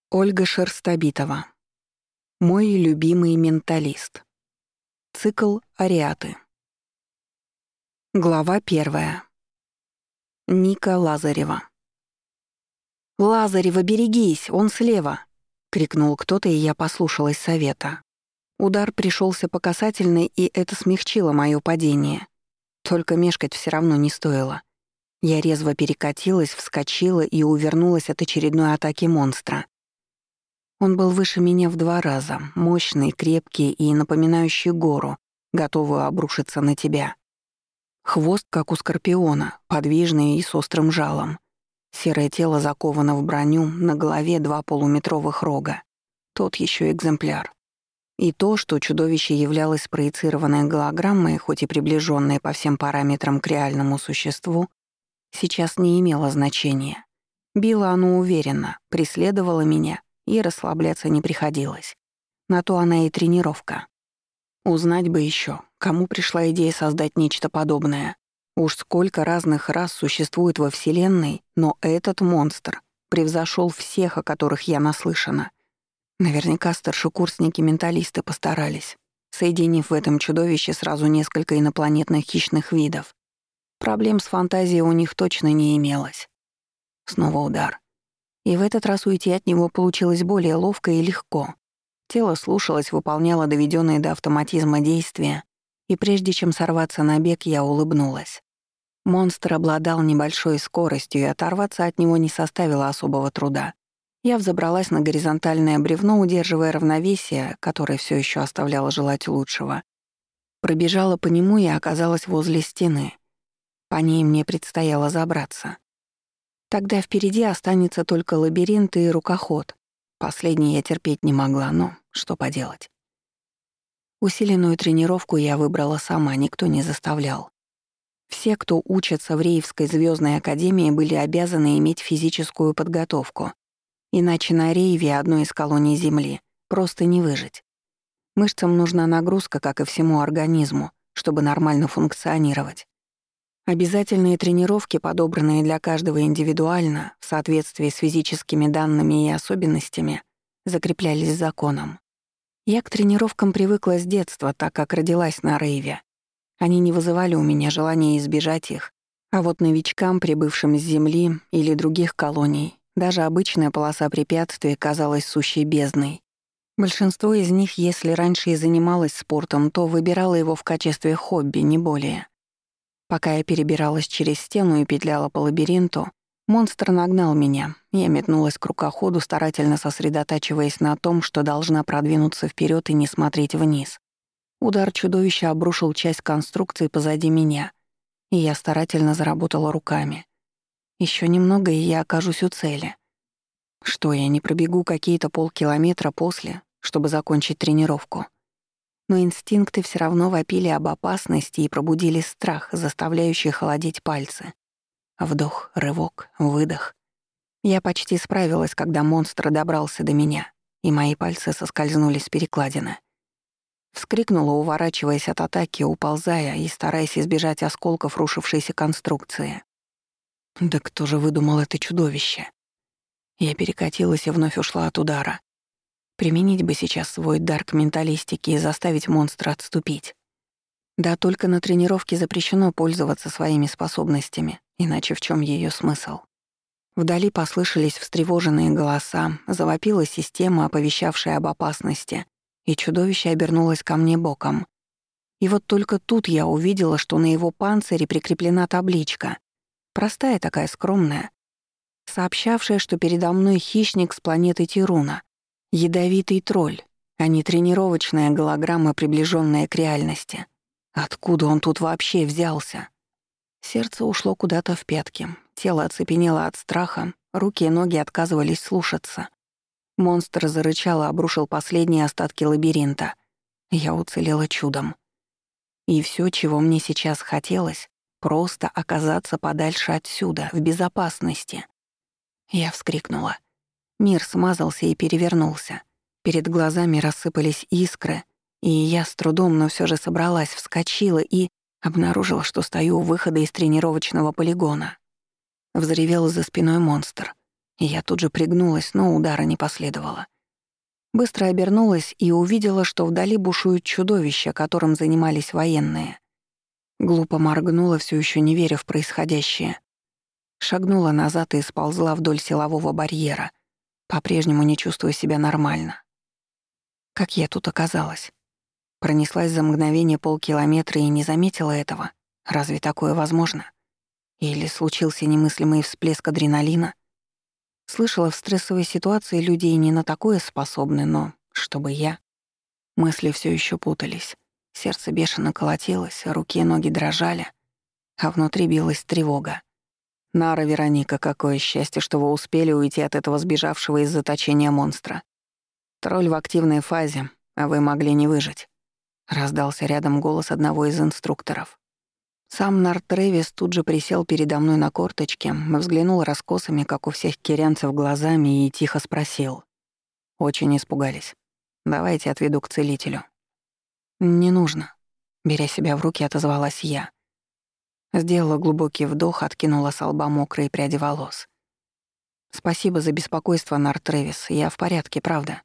Ольга Шерстобитова. Мой любимый менталист. Цикл «Ариаты». Глава 1. Ника Лазарева. «Лазарева, берегись, он слева!» — крикнул кто-то, и я послушалась совета. Удар пришелся по касательной, и это смягчило моё падение. Только мешкать все равно не стоило. Я резво перекатилась, вскочила и увернулась от очередной атаки монстра. Он был выше меня в 2 раза, мощный, крепкий и напоминающий гору, готовую обрушиться на тебя. Хвост, как у скорпиона, подвижный и с острым жалом. Серое тело заковано в броню, на голове 2 полуметровых рога. Тот еще экземпляр. И то, что чудовище являлось спроецированной голограммой, хоть и приближенной по всем параметрам к реальному существу, сейчас не имело значения. Било оно уверенно, преследовало меня, и расслабляться не приходилось. На то она и тренировка. Узнать бы еще, кому пришла идея создать нечто подобное. Уж сколько разных рас существует во Вселенной, но этот монстр превзошел всех, о которых я наслышана. Наверняка старшекурсники-менталисты постарались, соединив в этом чудовище сразу несколько инопланетных хищных видов. Проблем с фантазией у них точно не имелось. Снова удар. И в этот раз уйти от него получилось более ловко и легко. Тело слушалось, выполняло доведенные до автоматизма действия, и прежде чем сорваться на бег, я улыбнулась. Монстр обладал небольшой скоростью, и оторваться от него не составило особого труда. Я взобралась на горизонтальное бревно, удерживая равновесие, которое все еще оставляло желать лучшего. Пробежала по нему и оказалась возле стены. По ней мне предстояло забраться. Тогда впереди останется только лабиринт и рукоход. Последний я терпеть не могла, но что поделать. Усиленную тренировку я выбрала сама, никто не заставлял. Все, кто учатся в Рейвской звездной академии, были обязаны иметь физическую подготовку. Иначе на Рейве, одной из колоний Земли, просто не выжить. Мышцам нужна нагрузка, как и всему организму, чтобы нормально функционировать. Обязательные тренировки, подобранные для каждого индивидуально, в соответствии с физическими данными и особенностями, закреплялись законом. Я к тренировкам привыкла с детства, так как родилась на Рейве. Они не вызывали у меня желания избежать их, а вот новичкам, прибывшим с Земли или других колоний, даже обычная полоса препятствий казалась сущей бездной. Большинство из них, если раньше и занималось спортом, то выбирало его в качестве хобби, не более. Пока я перебиралась через стену и петляла по лабиринту, монстр нагнал меня. Я метнулась к рукоходу, старательно сосредотачиваясь на том, что должна продвинуться вперед и не смотреть вниз. Удар чудовища обрушил часть конструкции позади меня, и я старательно заработала руками. Еще немного, и я окажусь у цели. Что, я не пробегу какие-то полкилометра после, чтобы закончить тренировку? Но инстинкты все равно вопили об опасности и пробудили страх, заставляющий холодеть пальцы. Вдох, рывок, выдох. Я почти справилась, когда монстр добрался до меня, и мои пальцы соскользнули с перекладины. Вскрикнула, уворачиваясь от атаки, уползая и стараясь избежать осколков рушившейся конструкции. Да кто же выдумал это чудовище? Я перекатилась и вновь ушла от удара. Применить бы сейчас свой дар к менталистике и заставить монстра отступить. Да только на тренировке запрещено пользоваться своими способностями, иначе в чем ее смысл? Вдали послышались встревоженные голоса, завопила система, оповещавшая об опасности, и чудовище обернулось ко мне боком. И вот только тут я увидела, что на его панцире прикреплена табличка. Простая такая, скромная, сообщавшая, что передо мной хищник с планеты Тируна. Ядовитый тролль, а не тренировочная голограмма, приближенная к реальности. Откуда он тут вообще взялся? Сердце ушло куда-то в пятки, тело оцепенело от страха, руки и ноги отказывались слушаться. Монстр зарычал и обрушил последние остатки лабиринта. Я уцелела чудом. И все, чего мне сейчас хотелось, просто оказаться подальше отсюда, в безопасности. Я вскрикнула. Мир смазался и перевернулся. Перед глазами рассыпались искры, и я с трудом, но все же собралась, вскочила и обнаружила, что стою у выхода из тренировочного полигона. Взревел за спиной монстр. И я тут же пригнулась, но удара не последовало. Быстро обернулась и увидела, что вдали бушует чудовище, которым занимались военные. Глупо моргнула, все еще не веря в происходящее. Шагнула назад и сползла вдоль силового барьера, по-прежнему не чувствуя себя нормально. Как я тут оказалась? Пронеслась за мгновение полкилометра и не заметила этого. Разве такое возможно? Или случился немыслимый всплеск адреналина? Слышала, в стрессовой ситуации люди и не на такое способны, но чтобы я... Мысли все еще путались. Сердце бешено колотилось, руки и ноги дрожали, а внутри билась тревога. «Нара, Вероника, какое счастье, что вы успели уйти от этого сбежавшего из заточения монстра. Тролль в активной фазе, а вы могли не выжить», — раздался рядом голос одного из инструкторов. Сам Нар Трэвис тут же присел передо мной на корточке, взглянул раскосыми, как у всех кирянцев, глазами и тихо спросил. «Очень испугались. Давайте отведу к целителю». «Не нужно», — беря себя в руки, отозвалась я. Сделала глубокий вдох, откинула с лба мокрые пряди волос. «Спасибо за беспокойство, Нар Трэвис, я в порядке, правда?»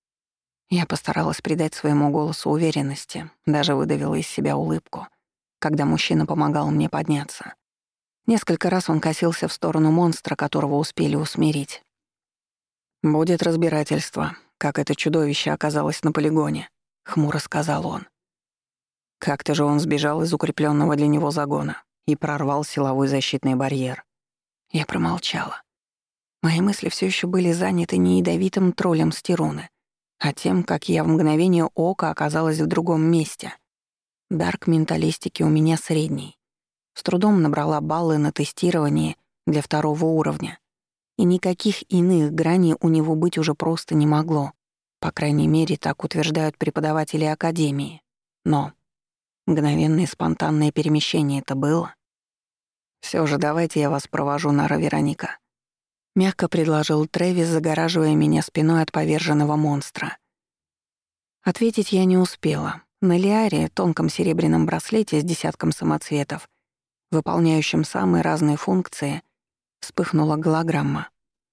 Я постаралась придать своему голосу уверенности, даже выдавила из себя улыбку, когда мужчина помогал мне подняться. Несколько раз он косился в сторону монстра, которого успели усмирить. «Будет разбирательство, как это чудовище оказалось на полигоне», — хмуро сказал он. Как-то же он сбежал из укреплённого для него загона и прорвал силовой защитный барьер. Я промолчала. Мои мысли всё ещё были заняты не ядовитым троллем Стеруны, а тем, как я в мгновение ока оказалась в другом месте. Дар к менталистике у меня средний. С трудом набрала баллы на тестировании для 2-го уровня. И никаких иных граней у него быть уже просто не могло. По крайней мере, так утверждают преподаватели Академии. Но мгновенное спонтанное перемещение это было. «Всё же давайте я вас провожу, Нара Вероника», — мягко предложил Трэвис, загораживая меня спиной от поверженного монстра. Ответить я не успела. На Лиаре, тонком серебряном браслете с десятком самоцветов, выполняющим самые разные функции, вспыхнула голограмма.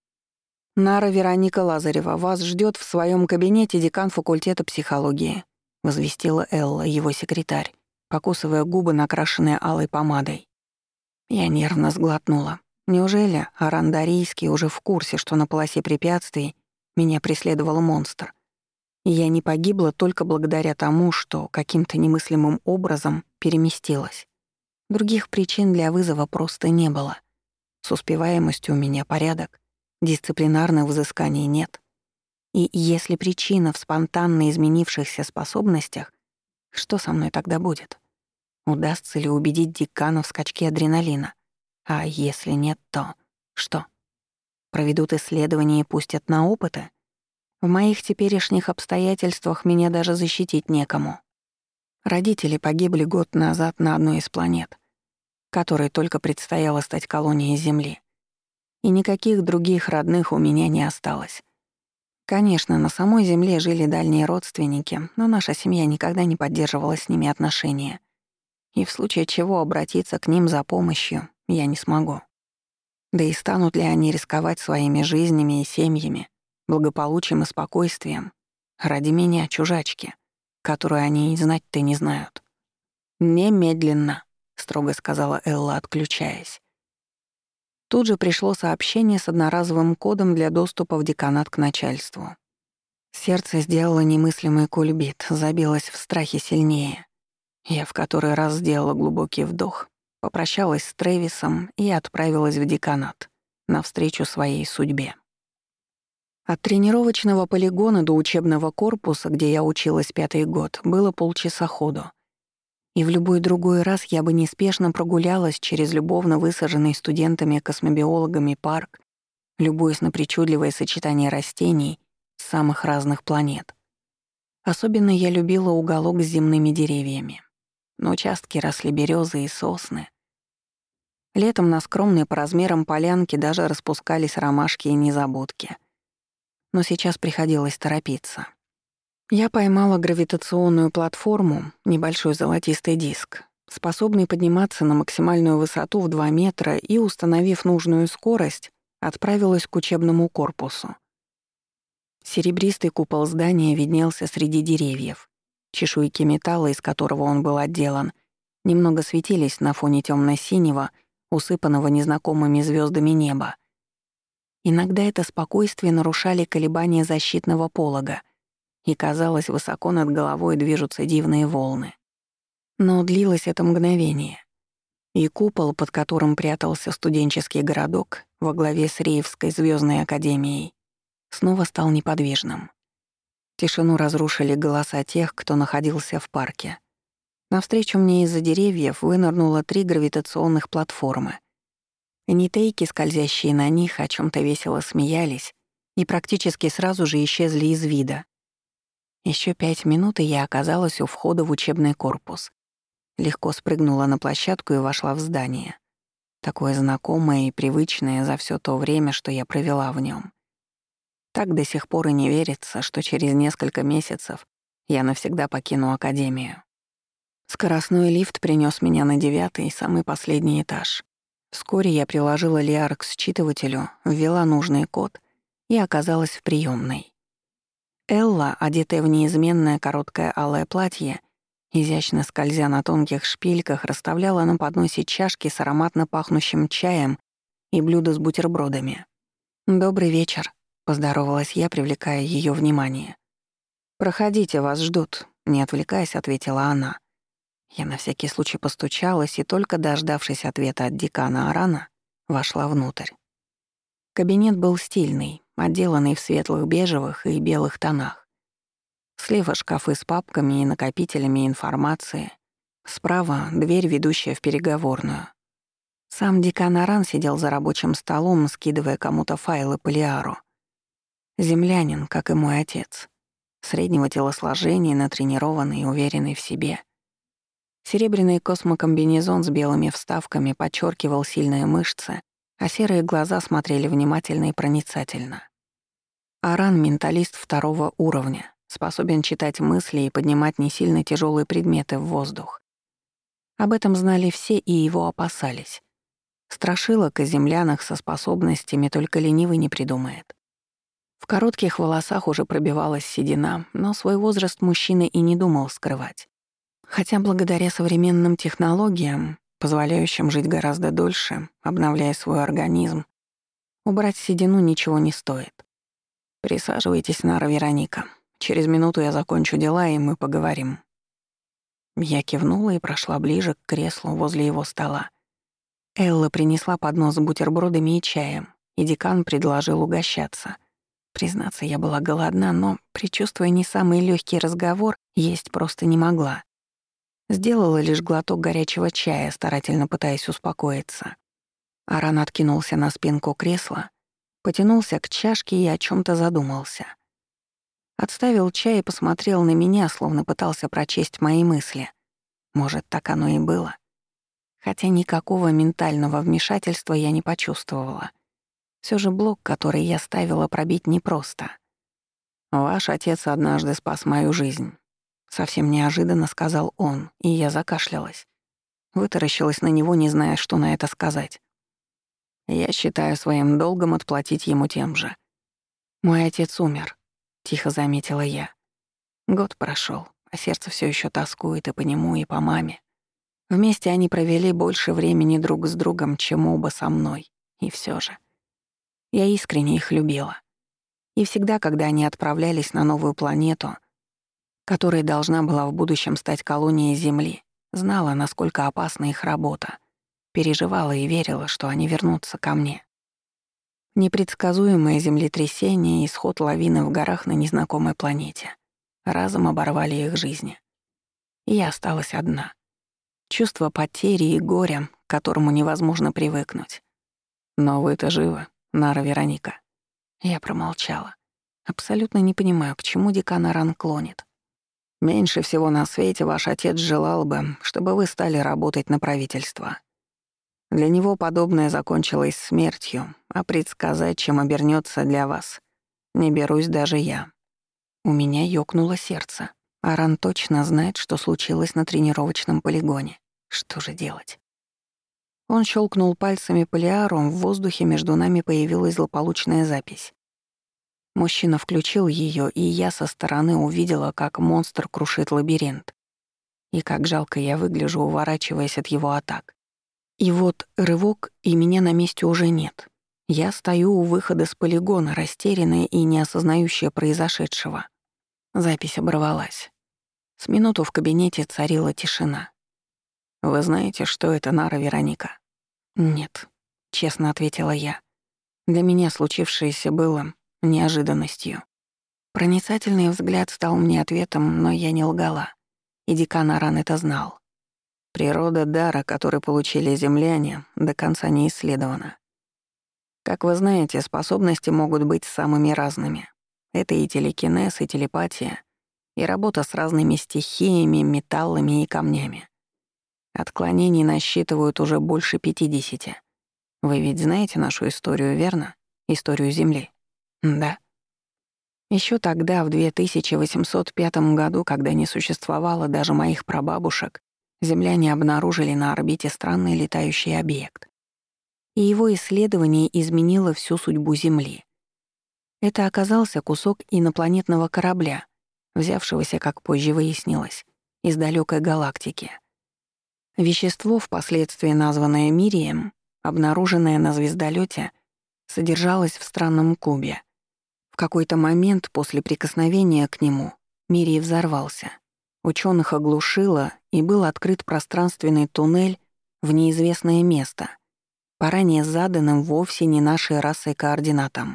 «Нара Вероника Лазарева, вас ждёт в своём кабинете декан факультета психологии», — возвестила Элла, его секретарь, покусывая губы, накрашенные алой помадой. Я нервно сглотнула. Неужели Арандарийский уже в курсе, что на полосе препятствий меня преследовал монстр? И я не погибла только благодаря тому, что каким-то немыслимым образом переместилась. Других причин для вызова просто не было. С успеваемостью у меня порядок, дисциплинарных взысканий нет. И если причина в спонтанно изменившихся способностях, что со мной тогда будет? Удастся ли убедить декана в скачке адреналина? А если нет, то что? Проведут исследования и пустят на опыты? В моих теперешних обстоятельствах меня даже защитить некому. Родители погибли год назад на одной из планет, которой только предстояло стать колонией Земли. И никаких других родных у меня не осталось. Конечно, на самой Земле жили дальние родственники, но наша семья никогда не поддерживала с ними отношения. И в случае чего обратиться к ним за помощью я не смогу. Да и станут ли они рисковать своими жизнями и семьями, благополучием и спокойствием ради меня, чужачки, которую они и знать-то не знают? «Немедленно», — строго сказала Элла, отключаясь. Тут же пришло сообщение с одноразовым кодом для доступа в деканат к начальству. Сердце сделало немыслимый кульбит, забилось в страхе сильнее. Я в который раз сделала глубокий вдох, попрощалась с Трэвисом и отправилась в деканат, навстречу своей судьбе. От тренировочного полигона до учебного корпуса, где я училась 5-й год, было полчаса ходу. И в любой другой раз я бы неспешно прогулялась через любовно высаженный студентами-космобиологами парк, любуясь на причудливое сочетание растений с самых разных планет. Особенно я любила уголок с земными деревьями. На участке росли березы и сосны. Летом на скромной по размерам полянке даже распускались ромашки и незабудки. Но сейчас приходилось торопиться. Я поймала гравитационную платформу, небольшой золотистый диск, способный подниматься на максимальную высоту в 2 метра и, установив нужную скорость, Отправилась к учебному корпусу. Серебристый купол здания виднелся среди деревьев. Чешуйки металла, из которого он был отделан, немного светились на фоне тёмно-синего, усыпанного незнакомыми звёздами неба. Иногда это спокойствие нарушали колебания защитного полога, и, казалось, высоко над головой движутся дивные волны. Но длилось это мгновение, и купол, под которым прятался студенческий городок во главе с Реевской звёздной академией, снова стал неподвижным. Тишину разрушили голоса тех, кто находился в парке. Навстречу мне из-за деревьев вынырнуло 3 гравитационных платформы. Нитейки, скользящие на них, о чем то весело смеялись и практически сразу же исчезли из вида. Еще 5 минут, и я оказалась у входа в учебный корпус. Легко спрыгнула на площадку и вошла в здание. Такое знакомое и привычное за все то время, что я провела в нем. Так до сих пор и не верится, что через несколько месяцев я навсегда покину академию. Скоростной лифт принес меня на 9-й, самый последний этаж. Вскоре я приложила лиар к считывателю, ввела нужный код и оказалась в приёмной. Элла, одетая в неизменное короткое алое платье, изящно скользя на тонких шпильках, расставляла на подносе чашки с ароматно пахнущим чаем и блюда с бутербродами. «Добрый вечер», — поздоровалась я, привлекая её внимание. «Проходите, вас ждут», — не отвлекаясь, ответила она. Я на всякий случай постучалась и, только дождавшись ответа от декана Арана, вошла внутрь. Кабинет был стильный, отделанный в светлых бежевых и белых тонах. Слева шкафы с папками и накопителями информации. Справа — дверь, ведущая в переговорную. Сам декан Аран сидел за рабочим столом, скидывая кому-то файлы по лиару. Землянин, как и мой отец. Среднего телосложения, натренированный и уверенный в себе. Серебряный космокомбинезон с белыми вставками подчеркивал сильные мышцы, а серые глаза смотрели внимательно и проницательно. Аран — менталист 2-го уровня, способен читать мысли и поднимать не сильно тяжелые предметы в воздух. Об этом знали все и его опасались. Страшилок о землянах со способностями только ленивый не придумает. В коротких волосах уже пробивалась седина, но свой возраст мужчина и не думал скрывать. Хотя благодаря современным технологиям, позволяющим жить гораздо дольше, обновляя свой организм, убрать седину ничего не стоит. «Присаживайтесь, Нара Вероника. Через минуту я закончу дела, и мы поговорим». Я кивнула и прошла ближе к креслу возле его стола. Элла принесла поднос с бутербродами и чаем, и декан предложил угощаться. Признаться, я была голодна, но, предчувствуя не самый легкий разговор, есть просто не могла. Сделала лишь глоток горячего чая, старательно пытаясь успокоиться. Аран откинулся на спинку кресла, потянулся к чашке и о чем то задумался. Отставил чай и посмотрел на меня, словно пытался прочесть мои мысли. Может, так оно и было. Хотя никакого ментального вмешательства я не почувствовала. Всё же блок, который я ставила, пробить непросто. «Ваш отец однажды спас мою жизнь», — совсем неожиданно сказал он, и я закашлялась. Вытаращилась на него, не зная, что на это сказать. «Я считаю своим долгом отплатить ему тем же». «Мой отец умер», — тихо заметила я. Год прошёл, а сердце всё ещё тоскует и по нему, и по маме. Вместе они провели больше времени друг с другом, чем оба со мной, и всё же. Я искренне их любила. И всегда, когда они отправлялись на новую планету, которая должна была в будущем стать колонией Земли, знала, насколько опасна их работа, переживала и верила, что они вернутся ко мне. Непредсказуемое землетрясение и исход лавины в горах на незнакомой планете разом оборвали их жизни. И я осталась одна. Чувство потери и горя, к которому невозможно привыкнуть. «Но вы-то живы, Нара Вероника». Я промолчала. Абсолютно не понимаю, к чему декан Аран клонит. «Меньше всего на свете ваш отец желал бы, чтобы вы стали работать на правительство. Для него подобное закончилось смертью, а предсказать, чем обернётся для вас, не берусь даже я». У меня ёкнуло сердце. Аран точно знает, что случилось на тренировочном полигоне. Что же делать? Он щелкнул пальцами полиаром, в воздухе между нами появилась злополучная запись. Мужчина включил ее, и я со стороны увидела, как монстр крушит лабиринт. И как жалко я выгляжу, уворачиваясь от его атак. И вот рывок, и меня на месте уже нет. Я стою у выхода с полигона, растерянная и не осознающая произошедшего. Запись оборвалась. С минуту в кабинете царила тишина. «Вы знаете, что это Нара Вероника?» «Нет», — честно ответила я. Для меня случившееся было неожиданностью. Проницательный взгляд стал мне ответом, но я не лгала. И декан Аран это знал. Природа дара, который получили земляне, до конца не исследована. Как вы знаете, способности могут быть самыми разными. Это и телекинез, и телепатия, и работа с разными стихиями, металлами и камнями. Отклонений насчитывают уже больше 50. Вы ведь знаете нашу историю, верно? Историю Земли. Да. Еще тогда, в 2805 году, когда не существовало даже моих прабабушек, земляне обнаружили на орбите странный летающий объект. И его исследование изменило всю судьбу Земли. Это оказался кусок инопланетного корабля, взявшегося, как позже выяснилось, из далекой галактики. Вещество, впоследствии названное Мирием, обнаруженное на звездолете, содержалось в странном кубе. В какой-то момент после прикосновения к нему Мирий взорвался. Ученых оглушило, и был открыт пространственный туннель в неизвестное место, по ранее заданным вовсе не нашей расой координатам.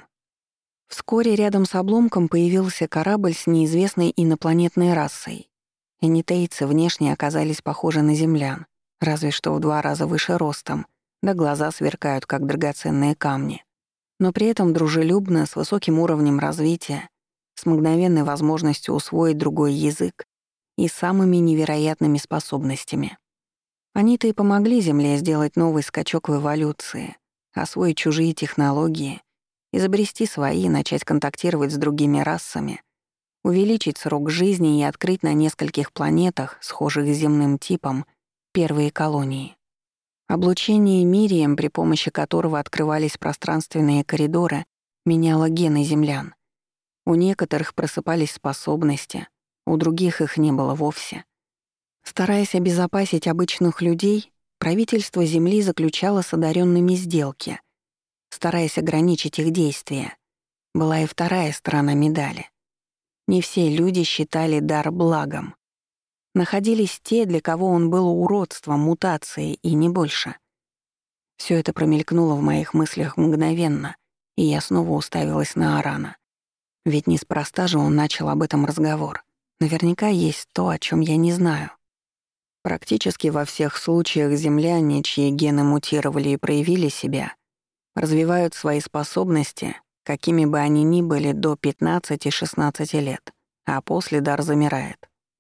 Вскоре рядом с обломком появился корабль с неизвестной инопланетной расой. Энитейцы внешне оказались похожи на землян, разве что в 2 раза выше ростом, да глаза сверкают, как драгоценные камни. Но при этом дружелюбно, с высоким уровнем развития, с мгновенной возможностью усвоить другой язык и самыми невероятными способностями. Они-то и помогли Земле сделать новый скачок в эволюции, освоить чужие технологии, изобрести свои, начать контактировать с другими расами, увеличить срок жизни и открыть на нескольких планетах, схожих с земным типом, первые колонии. Облучение Мирием, при помощи которого открывались пространственные коридоры, меняло гены землян. У некоторых просыпались способности, у других их не было вовсе. Стараясь обезопасить обычных людей, правительство Земли заключало с одаренными сделки, стараясь ограничить их действия. Была и вторая сторона медали. Не все люди считали дар благом. Находились те, для кого он был уродством, мутацией и не больше. Все это промелькнуло в моих мыслях мгновенно, и я снова уставилась на Арана. Ведь неспроста же он начал об этом разговор. Наверняка есть то, о чем я не знаю. Практически во всех случаях земляне, чьи гены мутировали и проявили себя, развивают свои способности, какими бы они ни были, до 15-16 лет, а после дар замирает.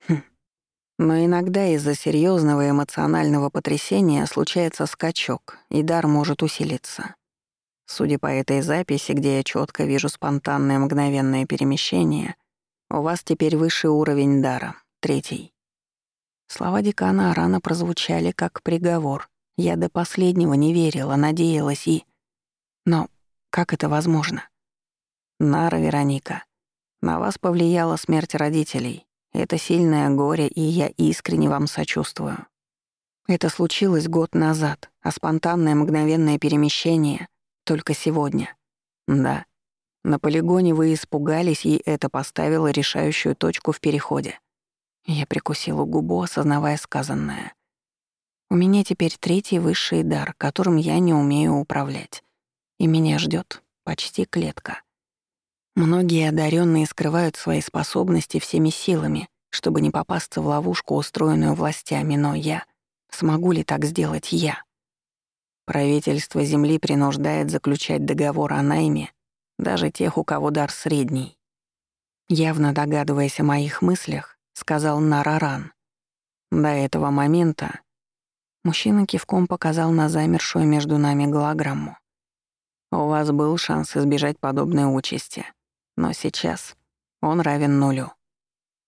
Но иногда из-за серьезного эмоционального потрясения случается скачок, и дар может усилиться. Судя по этой записи, где я четко вижу спонтанное мгновенное перемещение, у вас теперь высший уровень дара, 3. Слова декана рано прозвучали как приговор. Я до последнего не верила, надеялась и... Но как это возможно? Нара Вероника, на вас повлияла смерть родителей. Это сильное горе, и я искренне вам сочувствую. Это случилось год назад, а спонтанное мгновенное перемещение — только сегодня. Да, на полигоне вы испугались, и это поставило решающую точку в переходе. Я прикусила губу, осознавая сказанное. У меня теперь 3 высший дар, которым я не умею управлять. И меня ждет почти клетка. Многие одаренные скрывают свои способности всеми силами, чтобы не попасться в ловушку, устроенную властями, но я... Смогу ли так сделать я? Правительство Земли принуждает заключать договор о найме даже тех, у кого дар средний. Явно догадываясь о моих мыслях, сказал Нараран. До этого момента мужчина кивком показал на замершую между нами голограмму. У вас был шанс избежать подобной участи. Но сейчас он равен 0.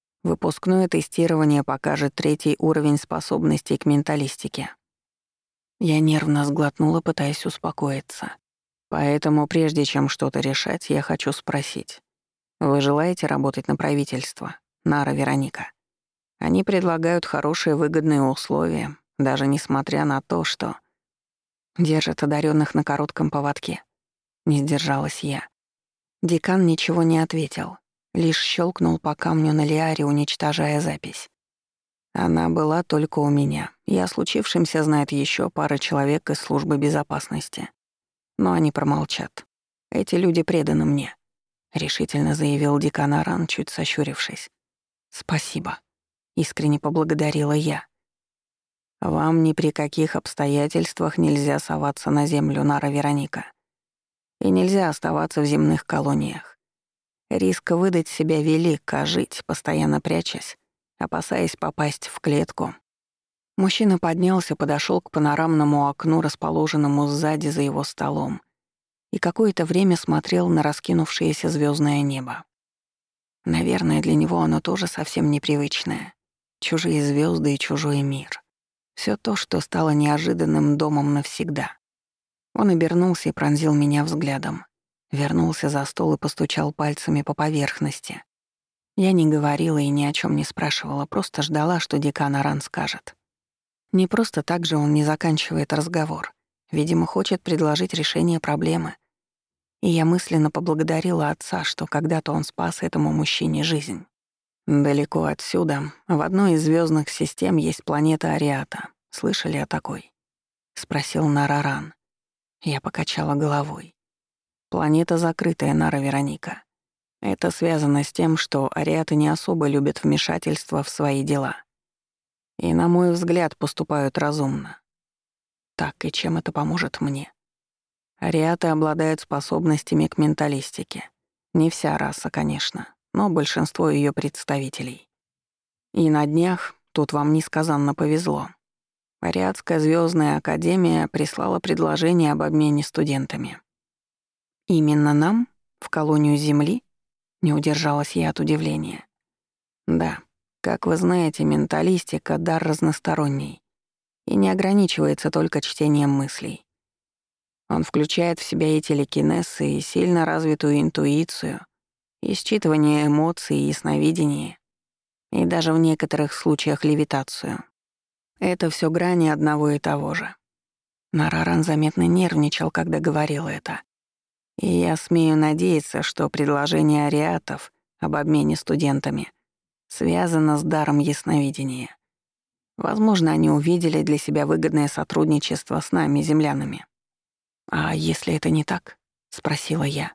Выпускное тестирование покажет 3 уровень способностей к менталистике. Я нервно сглотнула, пытаясь успокоиться. Поэтому, прежде чем что-то решать, я хочу спросить. Вы желаете работать на правительство, Нара Вероника? Они предлагают хорошие выгодные условия, даже несмотря на то, что держат одаренных на коротком поводке. Не сдержалась я. Декан ничего не ответил, лишь щелкнул по камню на лиаре, уничтожая запись. Она была только у меня. И о случившемся знает еще пара человек из службы безопасности. Но они промолчат. Эти люди преданы мне, решительно заявил декан Аран, чуть сощурившись. Спасибо, искренне поблагодарила я. Вам ни при каких обстоятельствах нельзя соваться на землю, Нара Вероника. И нельзя оставаться в земных колониях. Риск выдать себя велик, а жить, постоянно прячась, опасаясь попасть в клетку. Мужчина поднялся, подошел к панорамному окну, расположенному сзади за его столом, и какое-то время смотрел на раскинувшееся звездное небо. Наверное, для него оно тоже совсем непривычное. Чужие звезды и чужой мир. Все то, что стало неожиданным домом навсегда. Он обернулся и пронзил меня взглядом. Вернулся за стол и постучал пальцами по поверхности. Я не говорила и ни о чем не спрашивала, просто ждала, что декан Аран скажет. Не просто так же он не заканчивает разговор. Видимо, хочет предложить решение проблемы. И я мысленно поблагодарила отца, что когда-то он спас этому мужчине жизнь. Далеко отсюда, в одной из звездных систем есть планета Ариата. Слышали о такой? Спросил Нараран. Я покачала головой. Планета закрытая, Нара Вероника. Это связано с тем, что ариаты не особо любят вмешательство в свои дела. И, на мой взгляд, поступают разумно. Так, и чем это поможет мне? Ариаты обладают способностями к менталистике. Не вся раса, конечно, но большинство ее представителей. И на днях, тут вам несказанно повезло, Ариатская звездная академия прислала предложение об обмене студентами. Именно нам? В колонию Земли? Не удержалась я от удивления. Да, как вы знаете, менталистика — дар разносторонний и не ограничивается только чтением мыслей. Он включает в себя и телекинез, и сильно развитую интуицию, и считывание эмоций, и ясновидение, и даже в некоторых случаях левитацию. Это все грани одного и того же. Нараран заметно нервничал, когда говорил это. И я смею надеяться, что предложение ариатов об обмене студентами связано с даром ясновидения. Возможно, они увидели для себя выгодное сотрудничество с нами, землянами. «А если это не так?» — спросила я.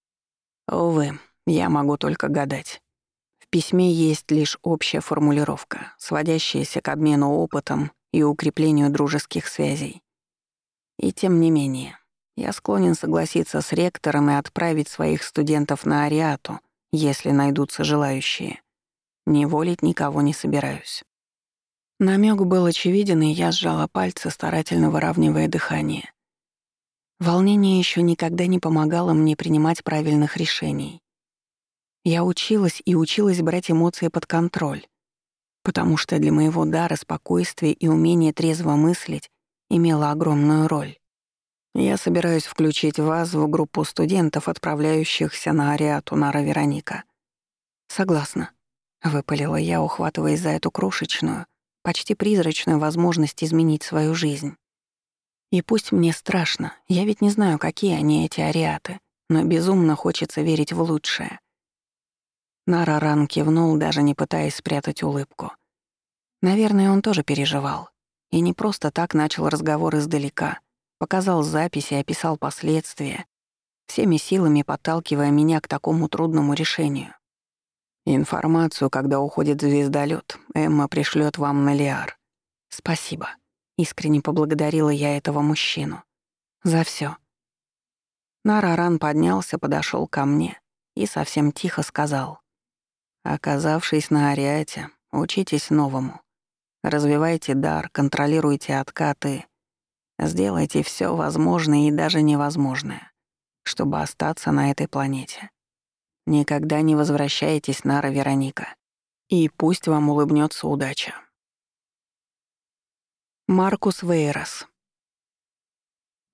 Увы, я могу только гадать. В письме есть лишь общая формулировка, сводящаяся к обмену опытом и укреплению дружеских связей. И тем не менее, я склонен согласиться с ректором и отправить своих студентов на Ариату, если найдутся желающие. Не волить никого не собираюсь. Намёк был очевиден, и я сжала пальцы, старательно выравнивая дыхание. Волнение ещё никогда не помогало мне принимать правильных решений. Я училась и училась брать эмоции под контроль, потому что для моего дара спокойствие и умение трезво мыслить имело огромную роль. Я собираюсь включить вас в группу студентов, отправляющихся на Ариату, Нара Вероника. Согласна, выпалила я, ухватываясь за эту крошечную, почти призрачную возможность изменить свою жизнь. И пусть мне страшно, я ведь не знаю, какие они, эти ариаты, но безумно хочется верить в лучшее. Нараран кивнул, даже не пытаясь спрятать улыбку. Наверное, он тоже переживал. И не просто так начал разговор издалека, показал записи и описал последствия, всеми силами подталкивая меня к такому трудному решению. Информацию, когда уходит звездолёт, Эмма пришлёт вам на Лиар. Спасибо. Искренне поблагодарила я этого мужчину. За всё. Нараран поднялся, подошёл ко мне и совсем тихо сказал: «Оказавшись на Ариате, учитесь новому. Развивайте дар, контролируйте откаты. Сделайте всё возможное и даже невозможное, чтобы остаться на этой планете. Никогда не возвращайтесь, Нара Вероника. И пусть вам улыбнётся удача». Маркус Вейрос.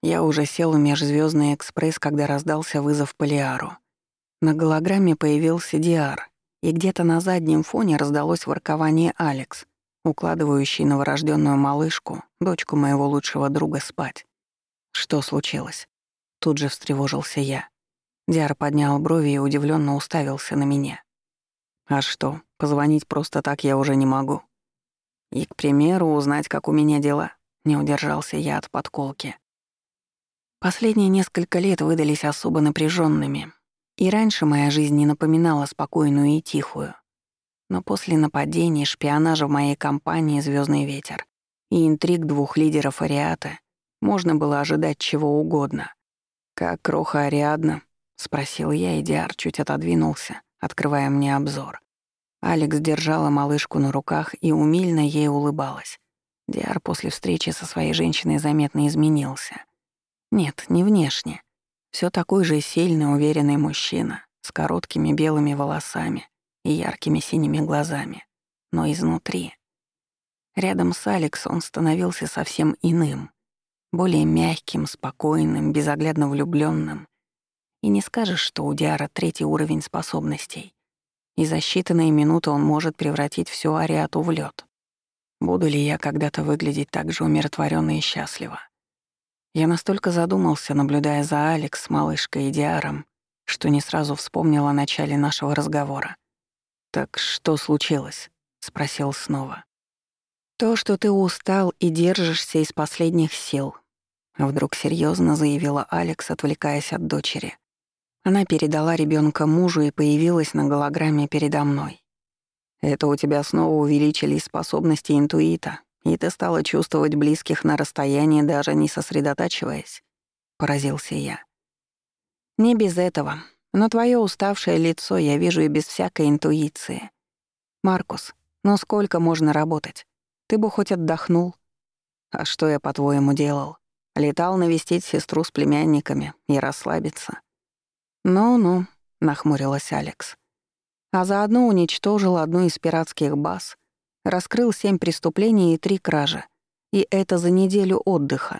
Я уже сел в межзвездный экспресс, когда раздался вызов Полиару. На голограмме появился Диар, и где-то на заднем фоне раздалось воркование Алекс, укладывающей новорожденную малышку, дочку моего лучшего друга, спать. Что случилось? Тут же встревожился я. Диар поднял брови и удивленно уставился на меня. А что, позвонить просто так я уже не могу. И, к примеру, узнать, как у меня дела. Не удержался я от подколки. Последние несколько лет выдались особо напряженными, и раньше моя жизнь не напоминала спокойную и тихую. Но после нападений, шпионажа в моей компании «Звездный ветер» и интриг двух лидеров Ариаты можно было ожидать чего угодно. «Как кроха Ариадна?» — спросил я, и Диар чуть отодвинулся, открывая мне обзор. Алекс держала малышку на руках и умильно ей улыбалась. Диар после встречи со своей женщиной заметно изменился. Нет, не внешне. Всё такой же сильный, уверенный мужчина, с короткими белыми волосами и яркими синими глазами. Но изнутри. Рядом с Алекс он становился совсем иным. Более мягким, спокойным, безоглядно влюблённым. И не скажешь, что у Диара третий уровень способностей. И за считанные минуты он может превратить всю Ариату в лёд. Буду ли я когда-то выглядеть так же умиротворённо и счастливо? Я настолько задумался, наблюдая за Алекс, малышкой и Диаром, что не сразу вспомнил о начале нашего разговора. «Так что случилось?» — спросил снова. «То, что ты устал и держишься из последних сил», — вдруг серьёзно заявила Алекс, отвлекаясь от дочери. Она передала ребёнка мужу и появилась на голограмме передо мной. «Это у тебя снова увеличились способности интуита, и ты стала чувствовать близких на расстоянии, даже не сосредотачиваясь?» — поразился я. «Не без этого, но твоё уставшее лицо я вижу и без всякой интуиции. Маркус, ну сколько можно работать? Ты бы хоть отдохнул». «А что я, по-твоему, делал? Летал навестить сестру с племянниками и расслабиться?» «Ну-ну», — нахмурилась Алекс. «А заодно уничтожил одну из пиратских баз, раскрыл 7 преступлений и 3 кражи. И это за неделю отдыха».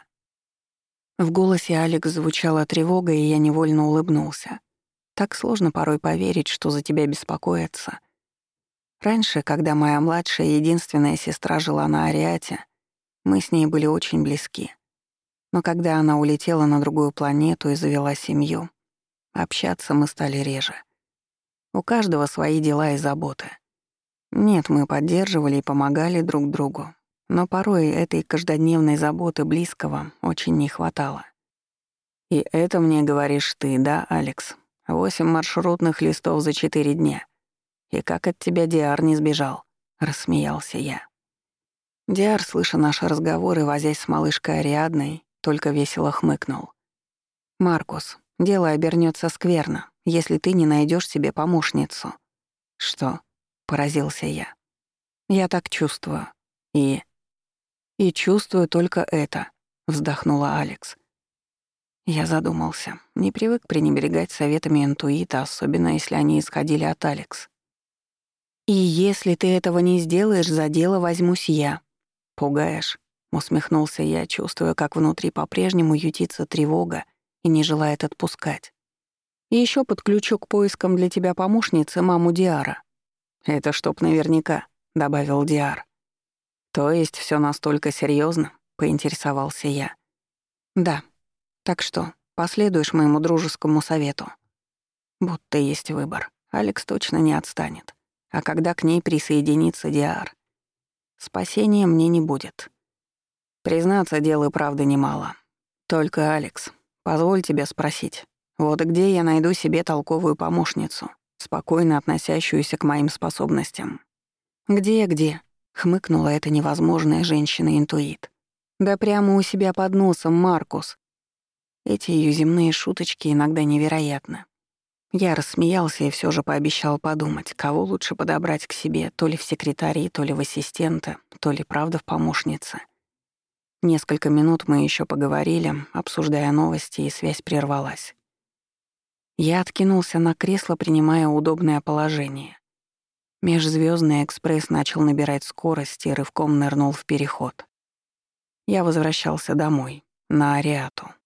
В голосе Алекс звучала тревога, и я невольно улыбнулся. Так сложно порой поверить, что за тебя беспокоятся. Раньше, когда моя младшая и единственная сестра жила на Ариате, мы с ней были очень близки. Но когда она улетела на другую планету и завела семью, общаться мы стали реже. У каждого свои дела и заботы. Нет, мы поддерживали и помогали друг другу, но порой этой каждодневной заботы близкого очень не хватало. «И это мне говоришь ты, да, Алекс? 8 маршрутных листов за 4 дня. И как от тебя Диар не сбежал?» — рассмеялся я. Диар, слыша наши разговоры, возясь с малышкой Ариадной, только весело хмыкнул. «Маркус, дело обернётся скверно, если ты не найдёшь себе помощницу». «Что?» — поразился я. «Я так чувствую. И чувствую только это», — вздохнула Алекс. Я задумался. Не привык пренебрегать советами интуита, особенно если они исходили от Алекс. «И если ты этого не сделаешь, за дело возьмусь я». «Пугаешь», — усмехнулся я, чувствуя, как внутри по-прежнему ютится тревога и не желает отпускать. «И ещё подключу к поискам для тебя помощницы маму Диара». «Это чтоб наверняка», — добавил Диар. «То есть всё настолько серьёзно?» — поинтересовался я. «Да. Так что, последуешь моему дружескому совету?» Будто есть выбор. Алекс точно не отстанет. А когда к ней присоединится Диар, спасения мне не будет. Признаться, дел и правда немало. Только, Алекс, позволь тебя спросить, вот где я найду себе толковую помощницу, спокойно относящуюся к моим способностям? «Где?» — хмыкнула эта невозможная женщина-интуит. «Да прямо у себя под носом, Маркус». Эти её земные шуточки иногда невероятны. Я рассмеялся и всё же пообещал подумать, кого лучше подобрать к себе, то ли в секретари, то ли в ассистенты, то ли правда в помощнице. Несколько минут мы ещё поговорили, обсуждая новости, и связь прервалась. Я откинулся на кресло, принимая удобное положение. Межзвёздный экспресс начал набирать скорость и рывком нырнул в переход. Я возвращался домой, на Ариату.